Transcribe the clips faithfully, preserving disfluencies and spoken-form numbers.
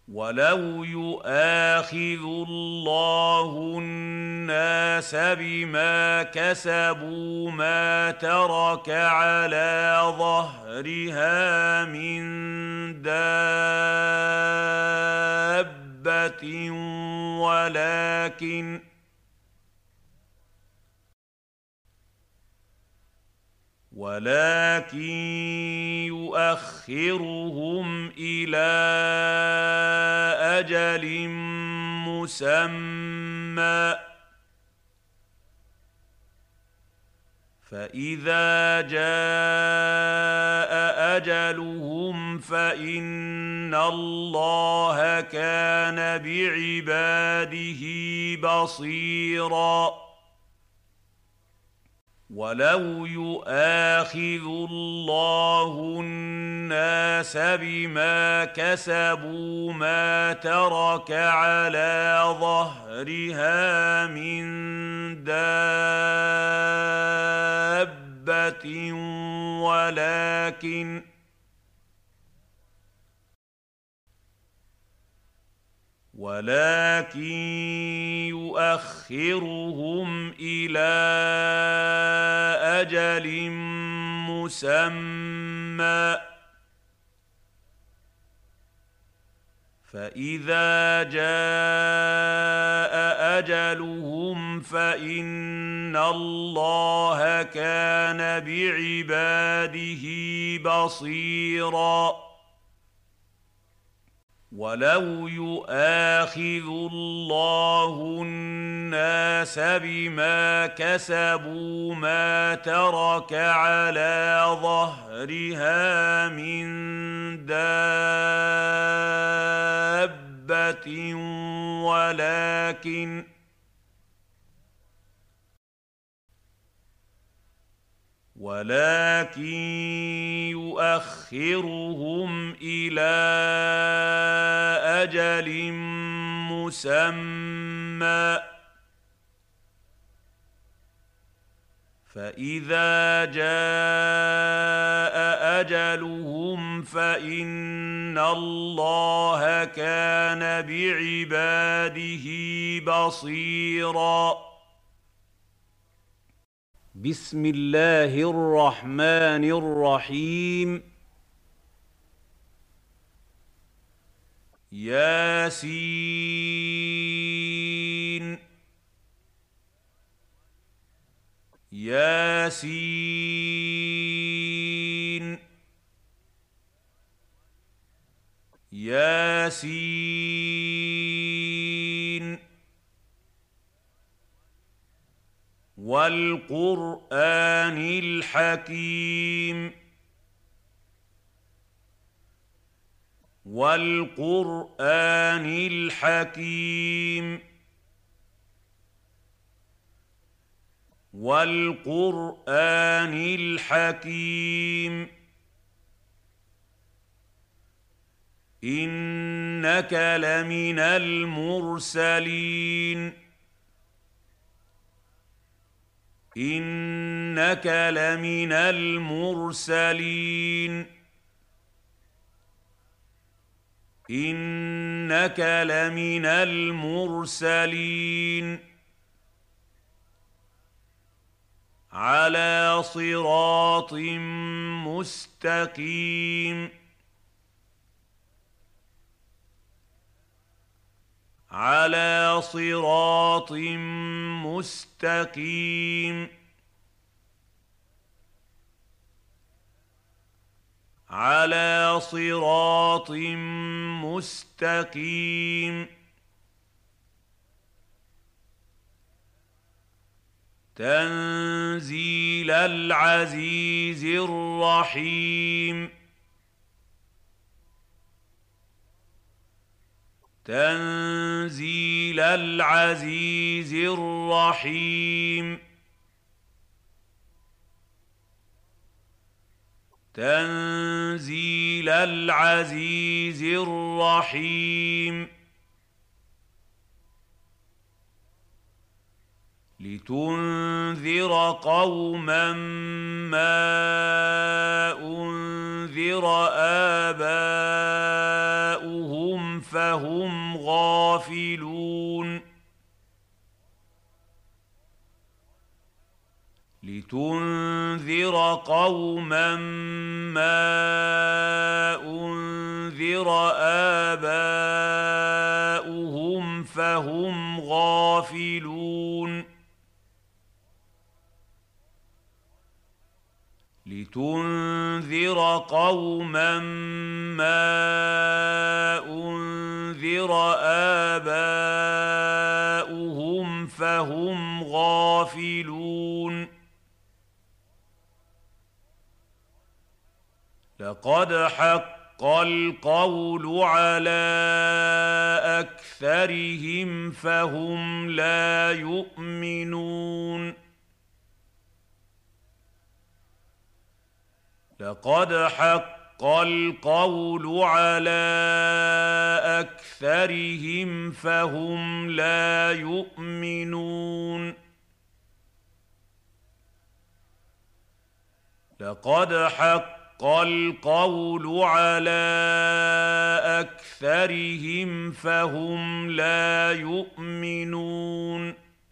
وَلَوْ يُؤَاخِذُ اللَّهُ النَّاسَ بِمَا كَسَبُوا مَا تَرَكَ عَلَىٰ ظَهْرِهَا مِن دَابَّةٍ وَلَٰكِن ولكن يؤخرهم إلى أجل مسمى فإذا جاء أجلهم فإن الله كان بعباده بصيراً وَلَوْ يُؤَاخِذُ اللَّهُ النَّاسَ بِمَا كَسَبُوا مَا تَرَكَ عَلَىٰ ظَهْرِهَا مِن دَابَّةٍ وَلَٰكِن ولكن يؤخرهم إلى أجل مسمى فإذا جاء أجلهم فإن الله كان بعباده بصيراً وَلَوْ يُؤَاخِذُ اللَّهُ النَّاسَ بِمَا كَسَبُوا مَا تَرَكَ عَلَىٰ ظَهْرِهَا مِن دَابَّةٍ وَلَٰكِن ولكن يؤخرهم إلى أجل مسمى فإذا جاء أجلهم فإن الله كان بعباده بصيراً بسم الله الرحمن الرحيم ياسين ياسين ياسين والقرآن الحكيم والقرآن الحكيم والقرآن الحكيم إنك لمن المرسلين إنك لمن المرسلين إنك لمن المرسلين على صراط مستقيم على صراط مستقيم على صراط مستقيم تنزيل العزيز الرحيم تنزيل العزيز الرحيم تنزيل العزيز الرحيم لتنذر قوما ما أنذر آباؤهم فهم غافلون لتنذر قوما ما أنذر آباؤهم فهم غافلون لتنذر قوما ما أنذر آباؤهم فهم غافلون لقد حق القول على أكثرهم فهم لا يؤمنون لقد حق القول على أكثرهم فهم لا يؤمنون لقد حق القول على أكثرهم فهم لا يؤمنون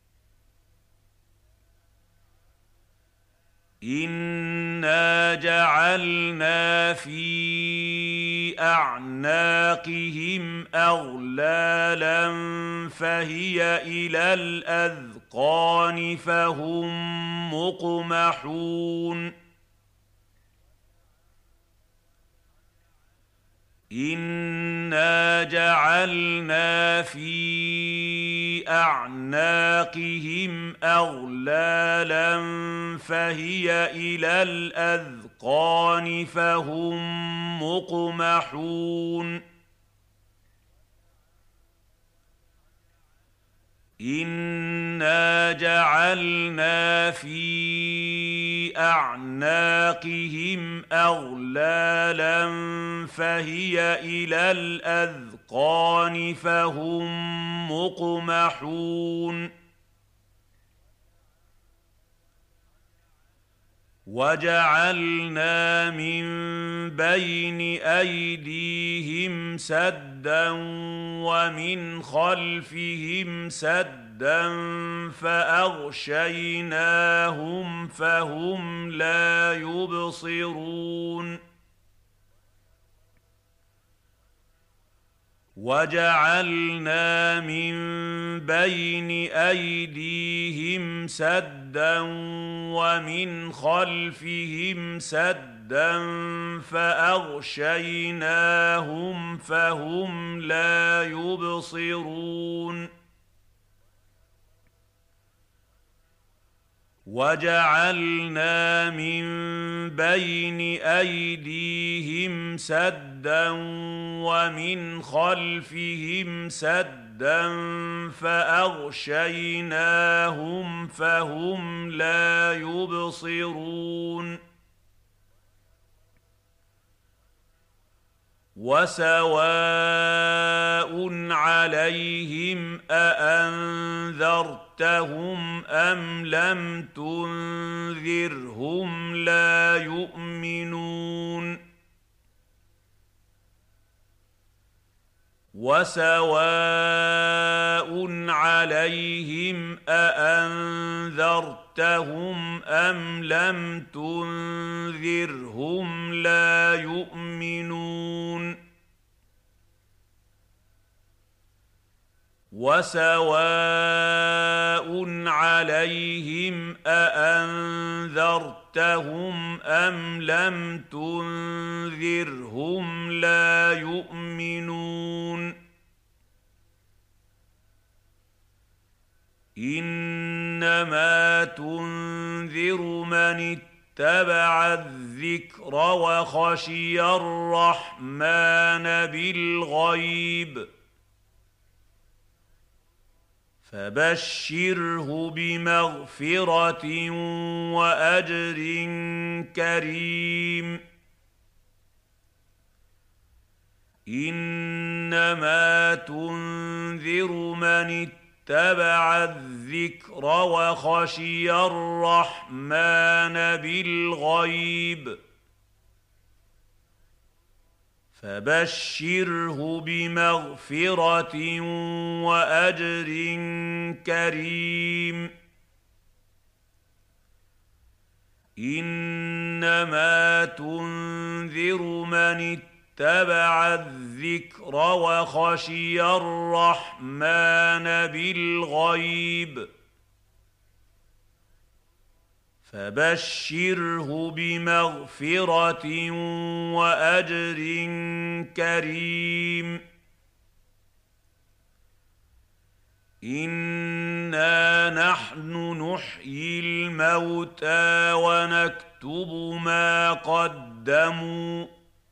إنا جعلنا في أعناقهم أغلالا فهي إلى الأذقان فهم مقمحون إنا جعلنا في أعناقهم أغلالا فهي إلى الأذقان فهم مقمحون إنا جعلنا في أعناقهم أغلالا فهي إلى الأذقان فهم مقمحون وجعلنا من بين أيديهم سدا ومن خلفهم سدا فأغشيناهم فهم لا يبصرون وجعلنا من بين أيديهم سدا ومن خلفهم سدا فأغشيناهم فهم لا يبصرون وجعلنا من بين أيديهم سدا ومن خلفهم سدا فأغشيناهم فهم لا يبصرون وسواء عليهم أأنذرتهم أم لم تنذرهم لا يؤمنون وسواء عليهم أأنذرتهم أم لم تنذرهم لا يؤمنون وسواء عليهم أأنذرتهم أم لم تنذرهم لا يؤمنون إنما تنذر من اتبع الذكر وخشي الرحمن بالغيب فبشره بمغفرة وأجر كريم إنما تنذر من اتبع الذكر وخشي الرحمن بالغيب فبشره بمغفرة وأجر كريم. إنما تنذر من اتبع الذكر وخشي الرحمن بالغيب، فبشره بمغفرة وأجر كريم. إنا نحن نحيي الموتى ونكتب ما قدموا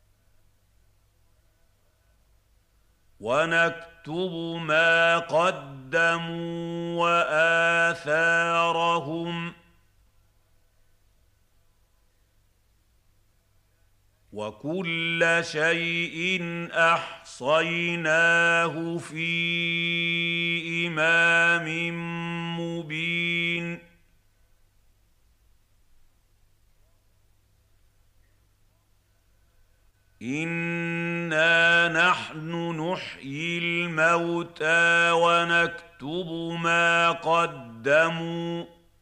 ونكتب ما قدموا وآثارهم، وكل شيء أحصيناه في إمام مبين. إنا نحن نحيي الموتى ونكتب ما قدموا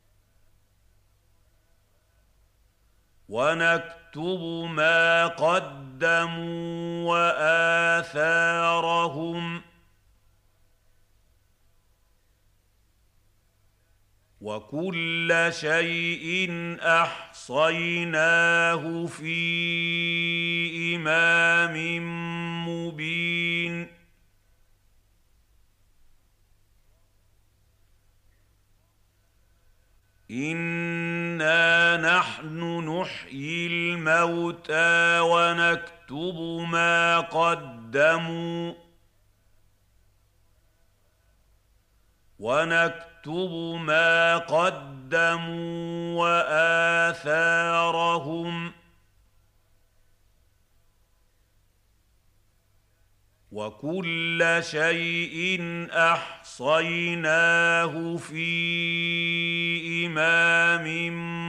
ونكتب ما قدموا وآثارهم، وكل شيء أحصيناه في إمام مبين. إنا نحن نحيي الموتى ونكتب ما قدموا ونكتب ما قدموا وآثارهم، وكل شيء أحصيناه في إمام